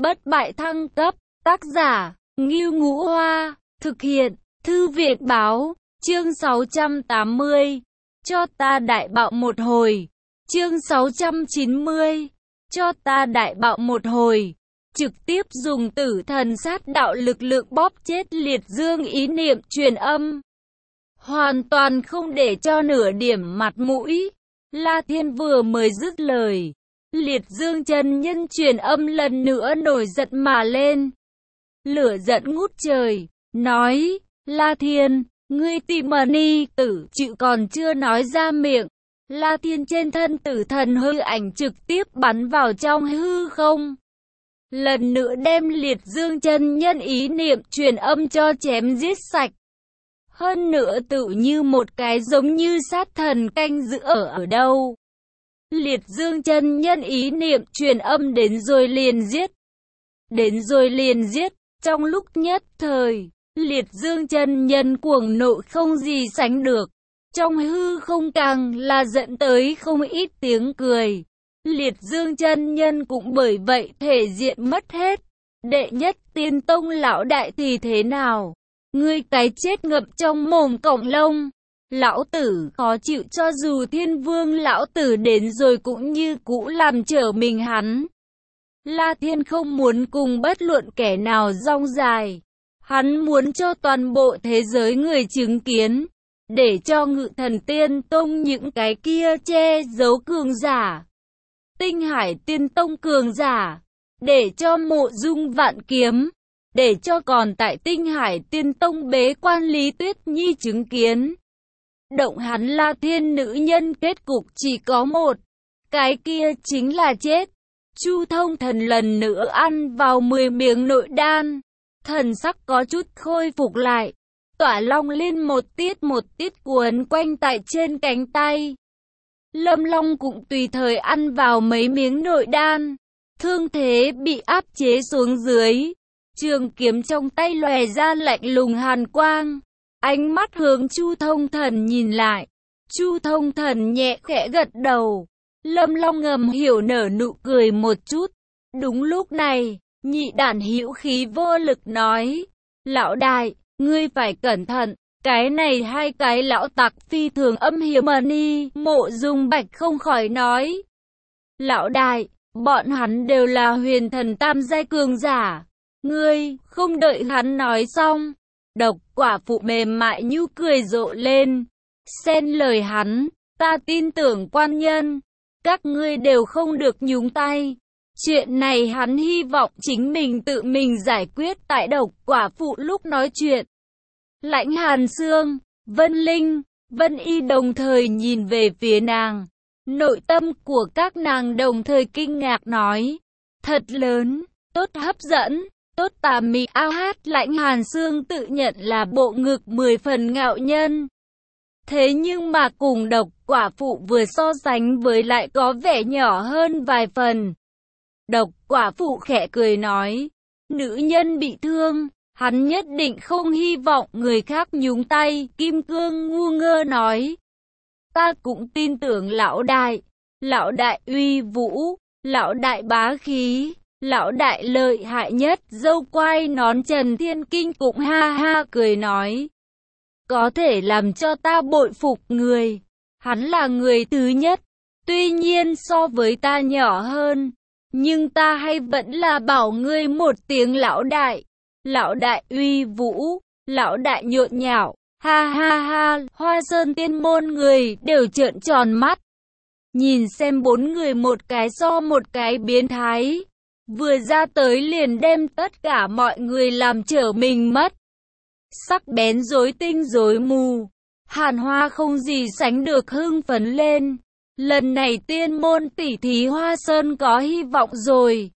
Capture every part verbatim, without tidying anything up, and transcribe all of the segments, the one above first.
bất bại thăng cấp, tác giả, Ngưu Ngũ Hoa, thực hiện, Thư viện Báo, chương sáu trăm tám mươi, cho ta đại bạo một hồi, chương sáu trăm chín mươi, cho ta đại bạo một hồi, trực tiếp dùng tử thần sát đạo lực lượng bóp chết Liệt Dương ý niệm truyền âm. Hoàn toàn không để cho nửa điểm mặt mũi. La Thiên vừa mới dứt lời, Liệt Dương chân nhân truyền âm lần nữa nổi giận mà lên. Lửa giận ngút trời, nói, La Thiên, ngươi tìm ni tử chữ còn chưa nói ra miệng. La Thiên trên thân tử thần hư ảnh trực tiếp bắn vào trong hư không. Lần nữa đem Liệt Dương chân nhân ý niệm truyền âm cho chém giết sạch. Hơn nữa tự như một cái giống như sát thần canh giữ ở ở đâu. Liệt Dương chân nhân ý niệm truyền âm đến rồi liền giết. Đến rồi liền giết, trong lúc nhất thời, Liệt Dương chân nhân cuồng nộ không gì sánh được. Trong hư không càng là dẫn tới không ít tiếng cười. Liệt Dương chân nhân cũng bởi vậy thể diện mất hết. Đệ nhất tiên tông lão đại thì thế nào? Ngươi cái chết ngập trong mồm cổng lông. Lão tử khó chịu cho dù thiên vương lão tử đến rồi cũng như cũ làm trở mình hắn. La Thiên không muốn cùng bất luận kẻ nào rong dài. Hắn muốn cho toàn bộ thế giới người chứng kiến. Để cho Ngự Thần Tiên Tông những cái kia che giấu cường giả. Tinh Hải Tiên Tông cường giả. Để cho Mộ Dung Vạn Kiếm. Để cho còn tại Tinh Hải Tiên Tông bế quan Lý Tuyết Nhi chứng kiến. Động hắn La Thiên nữ nhân kết cục chỉ có một. Cái kia chính là chết. Chu Thông Thần lần nữa ăn vào mười miếng nội đan. Thần sắc có chút khôi phục lại. Tỏa long liên một tiết một tiết cuốn quanh tại trên cánh tay. Lâm Long cũng tùy thời ăn vào mấy miếng nội đan. Thương thế bị áp chế xuống dưới. Trường kiếm trong tay lòe ra lạnh lùng hàn quang. Ánh mắt hướng Chu Thông Thần nhìn lại. Chu Thông Thần nhẹ khẽ gật đầu. Lâm Long ngầm hiểu nở nụ cười một chút. Đúng lúc này, nhị đản hữu khí vô lực nói. Lão đại, ngươi phải cẩn thận. Cái này hai cái lão tặc phi thường âm hiểm mà ni. Mộ Dung Bạch không khỏi nói. Lão đại, bọn hắn đều là huyền thần tam giai cường giả. Ngươi, không đợi hắn nói xong. Độc Quả Phụ mềm mại nhu cười rộ lên. Xen lời hắn, ta tin tưởng quan nhân. Các ngươi đều không được nhúng tay. Chuyện này hắn hy vọng chính mình tự mình giải quyết tại Độc Quả Phụ lúc nói chuyện. Lãnh Hàn Sương, Vân Linh, Vân Y đồng thời nhìn về phía nàng. Nội tâm của các nàng đồng thời kinh ngạc nói. Thật lớn, tốt hấp dẫn, tốt tà mị a hát. Lãnh Hàn Sương tự nhận là bộ ngực mười phần ngạo nhân. Thế nhưng mà cùng Độc Quả Phụ vừa so sánh với lại có vẻ nhỏ hơn vài phần. Độc Quả Phụ khẽ cười nói. Nữ nhân bị thương. Hắn nhất định không hy vọng người khác nhúng tay. Kim Cương ngu ngơ nói. Ta cũng tin tưởng lão đại. Lão đại uy vũ. Lão đại bá khí. Lão đại lợi hại nhất. Dâu quai nón Trần Thiên Kinh cũng ha ha cười nói. Có thể làm cho ta bội phục người. Hắn là người thứ nhất. Tuy nhiên so với ta nhỏ hơn. Nhưng ta hay vẫn là bảo ngươi một tiếng lão đại. Lão đại uy vũ, lão đại nhộn nhạo, ha ha ha, Hoa Sơn Tiên môn người đều trợn tròn mắt. Nhìn xem bốn người một cái so một cái biến thái, vừa ra tới liền đem tất cả mọi người làm trở mình mất. Sắc bén rối tinh rối mù, Hàn Hoa không gì sánh được hưng phấn lên. Lần này tiên môn tỷ thí Hoa Sơn có hy vọng rồi.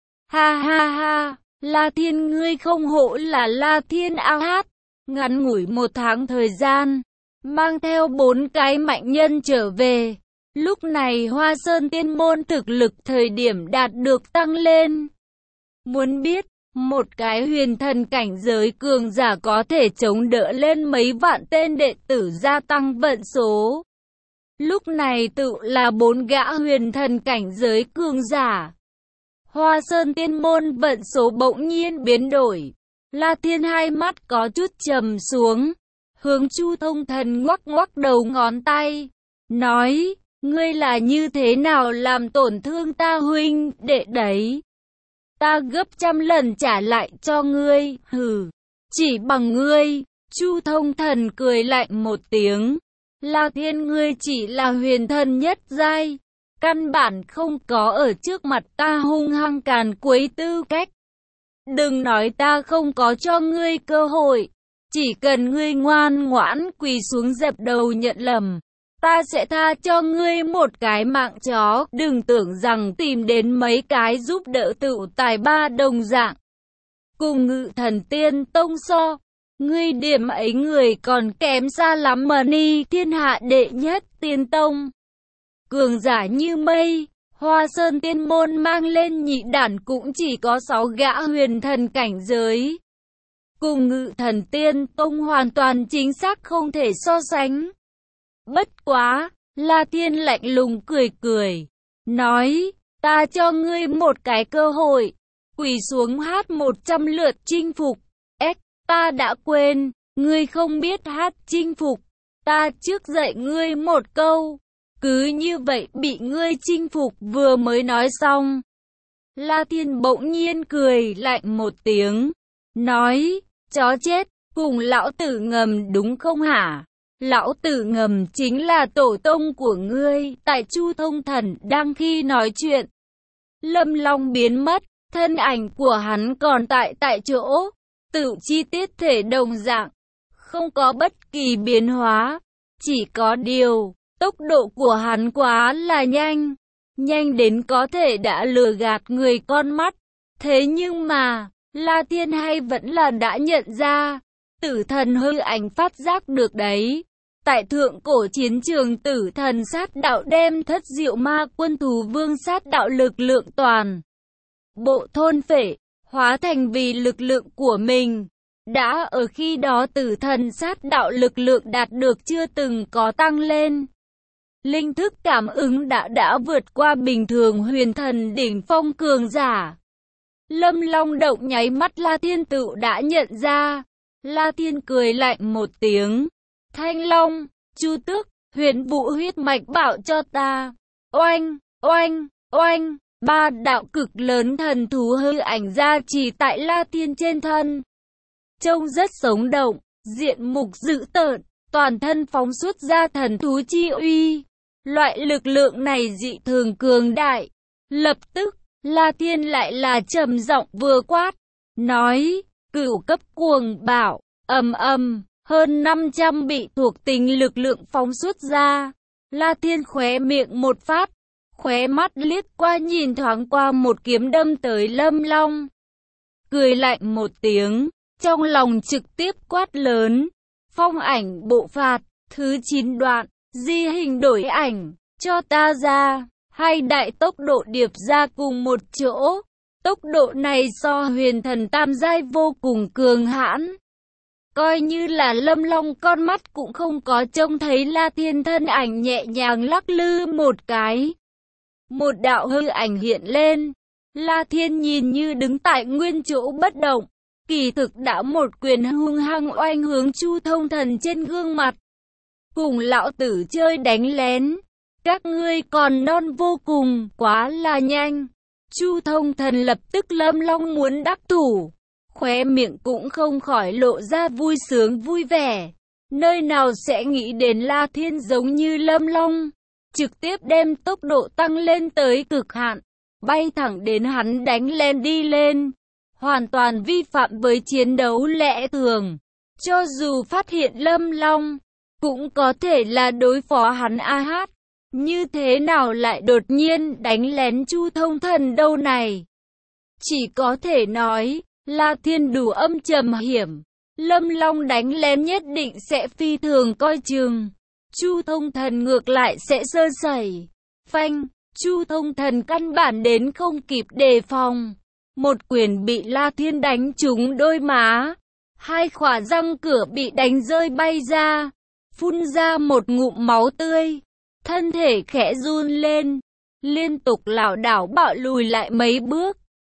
Ha ha ha. La Thiên ngươi không hổ là La Thiên a hát. Ngắn ngủi một tháng thời gian, mang theo bốn cái mạnh nhân trở về. Lúc này Hoa Sơn Tiên môn thực lực thời điểm đạt được tăng lên. Muốn biết, một cái huyền thần cảnh giới cường giả có thể chống đỡ lên mấy vạn tên đệ tử gia tăng vận số. Lúc này tự là bốn gã huyền thần cảnh giới cường giả. Hoa Sơn Tiên Môn vận số bỗng nhiên biến đổi. La Thiên hai mắt có chút trầm xuống, hướng Chu Thông Thần ngoắc ngoắc đầu ngón tay, nói, ngươi là như thế nào làm tổn thương ta huynh đệ đấy? Ta gấp trăm lần trả lại cho ngươi, hừ, chỉ bằng ngươi. Chu Thông Thần cười lạnh một tiếng, La Thiên ngươi chỉ là huyền thần nhất giai, căn bản không có ở trước mặt ta hung hăng càn quấy tư cách. Đừng nói ta không có cho ngươi cơ hội, chỉ cần ngươi ngoan ngoãn quỳ xuống dập đầu nhận lầm, ta sẽ tha cho ngươi một cái mạng chó. Đừng tưởng rằng tìm đến mấy cái giúp đỡ tự tài ba đồng dạng, cùng Ngự Thần Tiên Tông so, ngươi điểm ấy người còn kém xa lắm mà. Ni thiên hạ đệ nhất tiên tông, cường giả như mây, Hoa Sơn Tiên Môn mang lên nhị đản cũng chỉ có sáu gã huyền thần cảnh giới, cùng Ngự Thần Tiên Tông hoàn toàn chính xác không thể so sánh. Bất quá, La Thiên lạnh lùng cười cười, nói, ta cho ngươi một cái cơ hội, quỳ xuống hát một trăm lượt chinh phục. Ếch, ta đã quên, ngươi không biết hát chinh phục, ta trước dạy ngươi một câu. Cứ như vậy bị ngươi chinh phục. Vừa mới nói xong, La Thiên bỗng nhiên cười lạnh một tiếng, nói, chó chết, cùng lão tử ngầm đúng không hả? Lão tử ngầm chính là tổ tông của ngươi. Tại Chu Thông Thần đang khi nói chuyện, Lâm Long biến mất, thân ảnh của hắn còn tại tại chỗ, tự chi tiết thể đồng dạng, không có bất kỳ biến hóa, chỉ có điều, tốc độ của hắn quá là nhanh, nhanh đến có thể đã lừa gạt người con mắt. Thế nhưng mà, La Thiên hay vẫn là đã nhận ra, tử thần hư ảnh phát giác được đấy. Tại thượng cổ chiến trường, tử thần sát đạo đem thất diệu ma quân thú vương sát đạo lực lượng toàn bộ thôn phệ, hóa thành vì lực lượng của mình. Đã ở khi đó tử thần sát đạo lực lượng đạt được chưa từng có tăng lên. Linh thức cảm ứng đã đã vượt qua bình thường huyền thần đỉnh phong cường giả. Lâm Long động nháy mắt La Thiên tự đã nhận ra. La Thiên cười lạnh một tiếng. Thanh Long, Chu Tước, Huyền Vũ huyết mạch bảo cho ta. Oanh, oanh, oanh, ba đạo cực lớn thần thú hư ảnh ra chỉ tại La Thiên trên thân. Trông rất sống động, diện mục dữ tợn, toàn thân phóng xuất ra thần thú chi uy. Loại lực lượng này dị thường cường đại. Lập tức, La Thiên lại là trầm giọng vừa quát, nói, cửu cấp cuồng bạo, ầm ầm, hơn năm trăm bị thuộc tính lực lượng phóng xuất ra. La Thiên khóe miệng một phát, khóe mắt liếc qua nhìn thoáng qua một kiếm đâm tới Lâm Long. Cười lạnh một tiếng, trong lòng trực tiếp quát lớn, phong ảnh bộ phạt, thứ chín đoạn, di hình đổi ảnh, cho ta ra. Hai đại tốc độ điệp ra cùng một chỗ, tốc độ này so huyền thần tam giai vô cùng cường hãn. Coi như là Lâm Long con mắt cũng không có trông thấy La Thiên thân ảnh nhẹ nhàng lắc lư một cái. Một đạo hư ảnh hiện lên, La Thiên nhìn như đứng tại nguyên chỗ bất động, kỳ thực đã một quyền hung hăng oanh hướng Chu Thông Thần trên gương mặt. Cùng lão tử chơi đánh lén, các ngươi còn non vô cùng, quá là nhanh. Chu Thông Thần lập tức Lâm Long muốn đắc thủ, khóe miệng cũng không khỏi lộ ra vui sướng vui vẻ. Nơi nào sẽ nghĩ đến La Thiên giống như Lâm Long, trực tiếp đem tốc độ tăng lên tới cực hạn, bay thẳng đến hắn đánh lên đi lên, hoàn toàn vi phạm với chiến đấu lẽ thường. Cho dù phát hiện Lâm Long, cũng có thể là đối phó hắn a hát. Như thế nào lại đột nhiên đánh lén Chu Thông Thần đâu này? Chỉ có thể nói, La Thiên đủ âm trầm hiểm. Lâm Long đánh lén nhất định sẽ phi thường coi chừng. Chu Thông Thần ngược lại sẽ sơ sẩy. Phanh, Chu Thông Thần căn bản đến không kịp đề phòng. Một quyền bị La Thiên đánh trúng đôi má. Hai khỏa răng cửa bị đánh rơi bay ra. Phun ra một ngụm máu tươi. Thân thể khẽ run lên, liên tục lảo đảo bạo lùi lại mấy bước.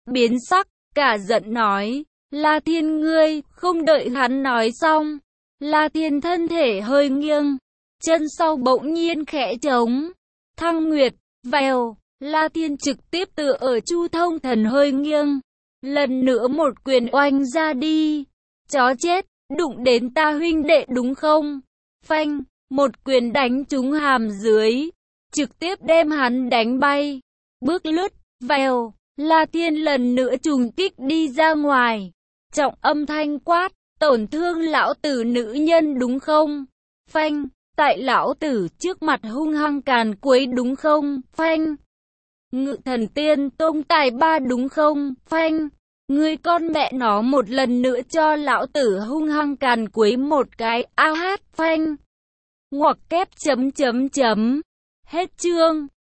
biến sắc, cả giận nói, La Thiên ngươi, không đợi hắn nói xong. La Thiên thân thể hơi nghiêng, chân sau bỗng nhiên khẽ trống. Thăng Nguyệt, vèo, La Thiên trực tiếp tựa ở Chu Thông Thần hơi nghiêng. Lần nữa một quyền oanh ra đi. Chó chết, đụng đến ta huynh đệ đúng không? Phanh, một quyền đánh trúng hàm dưới, trực tiếp đem hắn đánh bay. Bước lướt, vèo, La Thiên lần nữa trùng kích đi ra ngoài. Trọng âm thanh quát, tổn thương lão tử nữ nhân đúng không? Phanh, tại lão tử trước mặt hung hăng càn quấy đúng không? Phanh, Ngự Thần Tiên Tông tài ba đúng không? Phanh, ngươi con mẹ nó một lần nữa cho lão tử hung hăng càn quấy một cái, a hát, phanh. Ngoặc kép chấm chấm chấm. Hết chương.